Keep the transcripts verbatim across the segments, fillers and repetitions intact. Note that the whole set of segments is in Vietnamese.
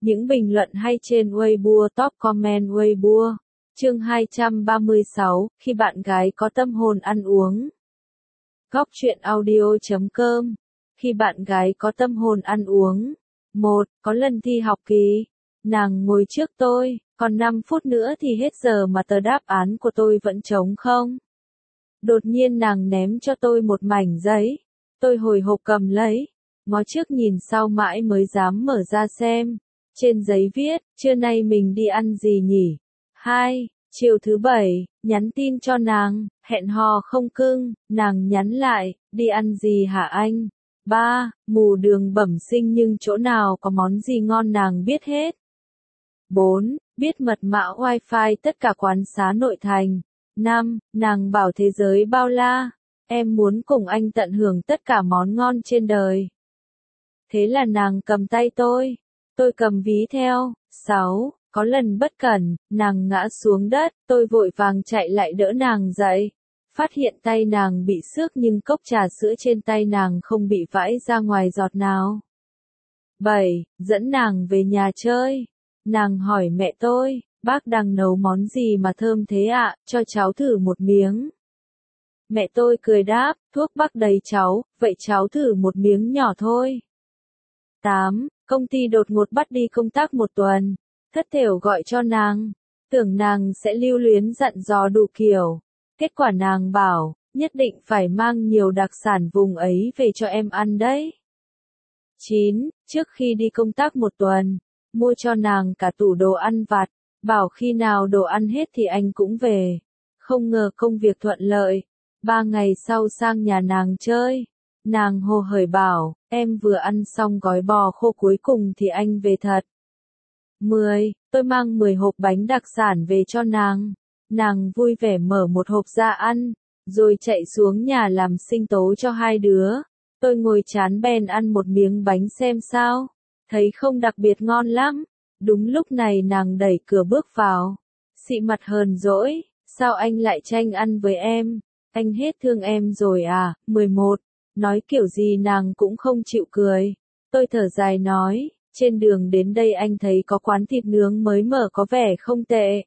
Những bình luận hay trên Weibo, top comment Weibo. Chương hai trăm ba mươi sáu, khi bạn gái có tâm hồn ăn uống. Góc truyện audio chấm com. Khi bạn gái có tâm hồn ăn uống. một. Có lần thi học kỳ, nàng ngồi trước tôi, còn năm phút nữa thì hết giờ mà tờ đáp án của tôi vẫn trống không. Đột nhiên nàng ném cho tôi một mảnh giấy, tôi hồi hộp cầm lấy, ngó trước nhìn sau mãi mới dám mở ra xem. Trên giấy viết, trưa nay mình đi ăn gì nhỉ? hai. Chiều thứ bảy, nhắn tin cho nàng, hẹn hò không cưng, nàng nhắn lại, đi ăn gì hả anh? ba. Mù đường bẩm sinh nhưng chỗ nào có món gì ngon nàng biết hết. bốn. Biết mật mã wifi tất cả quán xá nội thành. năm. Nàng bảo thế giới bao la, em muốn cùng anh tận hưởng tất cả món ngon trên đời. Thế là nàng cầm tay tôi, tôi cầm ví theo. sáu. Có lần bất cẩn, nàng ngã xuống đất, tôi vội vàng chạy lại đỡ nàng dậy. Phát hiện tay nàng bị xước nhưng cốc trà sữa trên tay nàng không bị vãi ra ngoài giọt nào. bảy. Dẫn nàng về nhà chơi. Nàng hỏi mẹ tôi, bác đang nấu món gì mà thơm thế ạ, cho cháu thử một miếng. Mẹ tôi cười đáp, thuốc bắc đầy cháu, vậy cháu thử một miếng nhỏ thôi. tám. Công ty đột ngột bắt đi công tác một tuần. Thất thểu gọi cho nàng, tưởng nàng sẽ lưu luyến dặn dò đủ kiểu. Kết quả nàng bảo, nhất định phải mang nhiều đặc sản vùng ấy về cho em ăn đấy. chín. Trước khi đi công tác một tuần, mua cho nàng cả tủ đồ ăn vặt, bảo khi nào đồ ăn hết thì anh cũng về. Không ngờ công việc thuận lợi, ba ngày sau sang nhà nàng chơi. Nàng hồ hởi bảo, em vừa ăn xong gói bò khô cuối cùng thì anh về thật. mười. Tôi mang mười hộp bánh đặc sản về cho nàng. Nàng vui vẻ mở một hộp ra ăn, rồi chạy xuống nhà làm sinh tố cho hai đứa. Tôi ngồi chán bèn ăn một miếng bánh xem sao. Thấy không đặc biệt ngon lắm. Đúng lúc này nàng đẩy cửa bước vào. Xị mặt hờn dỗi, sao anh lại tranh ăn với em? Anh hết thương em rồi à? mười một. Nói kiểu gì nàng cũng không chịu cười. Tôi thở dài nói, trên đường đến đây anh thấy có quán thịt nướng mới mở có vẻ không tệ.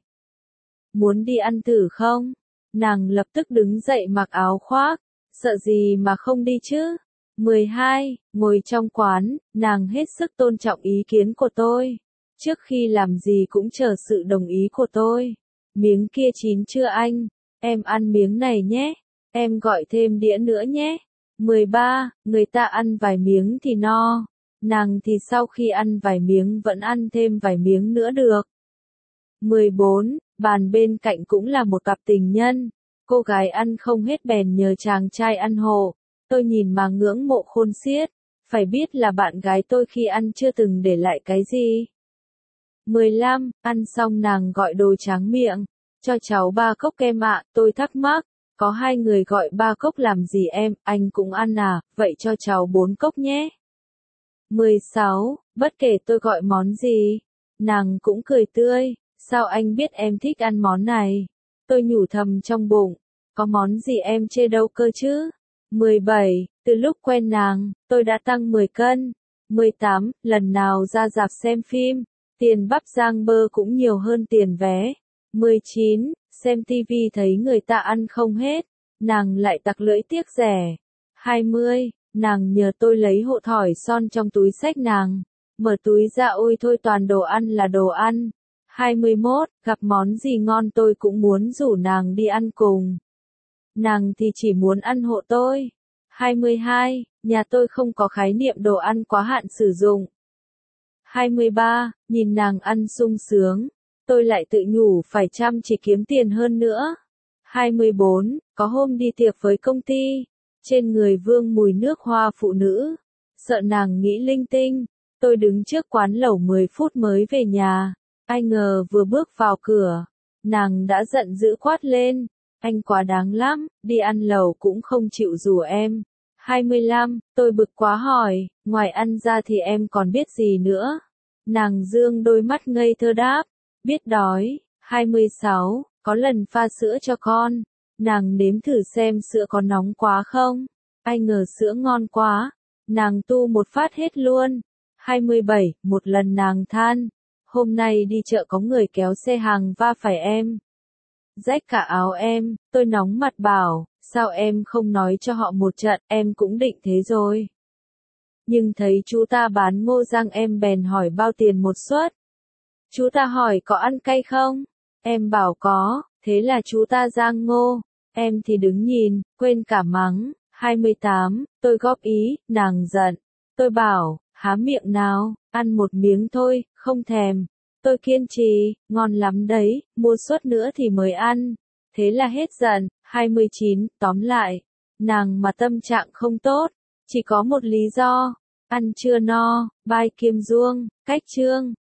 Muốn đi ăn thử không? Nàng lập tức đứng dậy mặc áo khoác, sợ gì mà không đi chứ? mười hai. Ngồi trong quán, nàng hết sức tôn trọng ý kiến của tôi. Trước khi làm gì cũng chờ sự đồng ý của tôi. Miếng kia chín chưa anh? Em ăn miếng này nhé. Em gọi thêm đĩa nữa nhé. mười ba. Người ta ăn vài miếng thì no. Nàng thì sau khi ăn vài miếng vẫn ăn thêm vài miếng nữa được. mười bốn. Bàn bên cạnh cũng là một cặp tình nhân. Cô gái ăn không hết bèn nhờ chàng trai ăn hộ. Tôi nhìn mà ngưỡng mộ khôn xiết. Phải biết là bạn gái tôi khi ăn chưa từng để lại cái gì. mười lăm. Ăn xong nàng gọi đồ tráng miệng. Cho cháu ba cốc kem ạ, tôi thắc mắc. Có hai người gọi ba cốc làm gì em, anh cũng ăn à, vậy cho cháu bốn cốc nhé. mười sáu. Bất kể tôi gọi món gì, nàng cũng cười tươi, sao anh biết em thích ăn món này? Tôi nhủ thầm trong bụng, có món gì em chê đâu cơ chứ? mười bảy. Từ lúc quen nàng, tôi đã tăng mười cân. mười tám. Lần nào ra rạp xem phim, tiền bắp rang bơ cũng nhiều hơn tiền vé. mười chín. Xem tivi thấy người ta ăn không hết, nàng lại tặc lưỡi tiếc rẻ. hai mươi. Nàng nhờ tôi lấy hộ thỏi son trong túi xách nàng. Mở túi ra ôi thôi toàn đồ ăn là đồ ăn. hai mươi mốt. Gặp món gì ngon tôi cũng muốn rủ nàng đi ăn cùng. Nàng thì chỉ muốn ăn hộ tôi. hai mươi hai. Nhà tôi không có khái niệm đồ ăn quá hạn sử dụng. hai mươi ba. Nhìn nàng ăn sung sướng, tôi lại tự nhủ phải chăm chỉ kiếm tiền hơn nữa. hai mươi bốn. Có hôm đi tiệc với công ty, trên người vương mùi nước hoa phụ nữ. Sợ nàng nghĩ linh tinh, tôi đứng trước quán lẩu mười phút mới về nhà. Ai ngờ vừa bước vào cửa, nàng đã giận dữ quát lên, anh quá đáng lắm, đi ăn lẩu cũng không chịu rủ em. hai mươi lăm. Tôi bực quá hỏi, ngoài ăn ra thì em còn biết gì nữa? Nàng dương đôi mắt ngây thơ đáp, biết đói. hai mươi sáu. Có lần pha sữa cho con, nàng nếm thử xem sữa có nóng quá không. Ai ngờ sữa ngon quá, nàng tu một phát hết luôn. hai mươi bảy, một lần nàng than, hôm nay đi chợ có người kéo xe hàng va phải em. Rách cả áo em, tôi nóng mặt bảo, sao em không nói cho họ một trận, em cũng định thế rồi. Nhưng thấy chú ta bán ngô rang em bèn hỏi bao tiền một suất. Chú ta hỏi có ăn cay không? Em bảo có, thế là chú ta rang ngô. Em thì đứng nhìn, quên cả mắng. hai mươi tám, tôi góp ý, nàng giận. Tôi bảo, há miệng nào, ăn một miếng thôi, không thèm. Tôi kiên trì, ngon lắm đấy, mua suất nữa thì mới ăn. Thế là hết giận. hai mươi chín, tóm lại, nàng mà tâm trạng không tốt, chỉ có một lý do, ăn chưa no, bai Kim Duông, cách chương.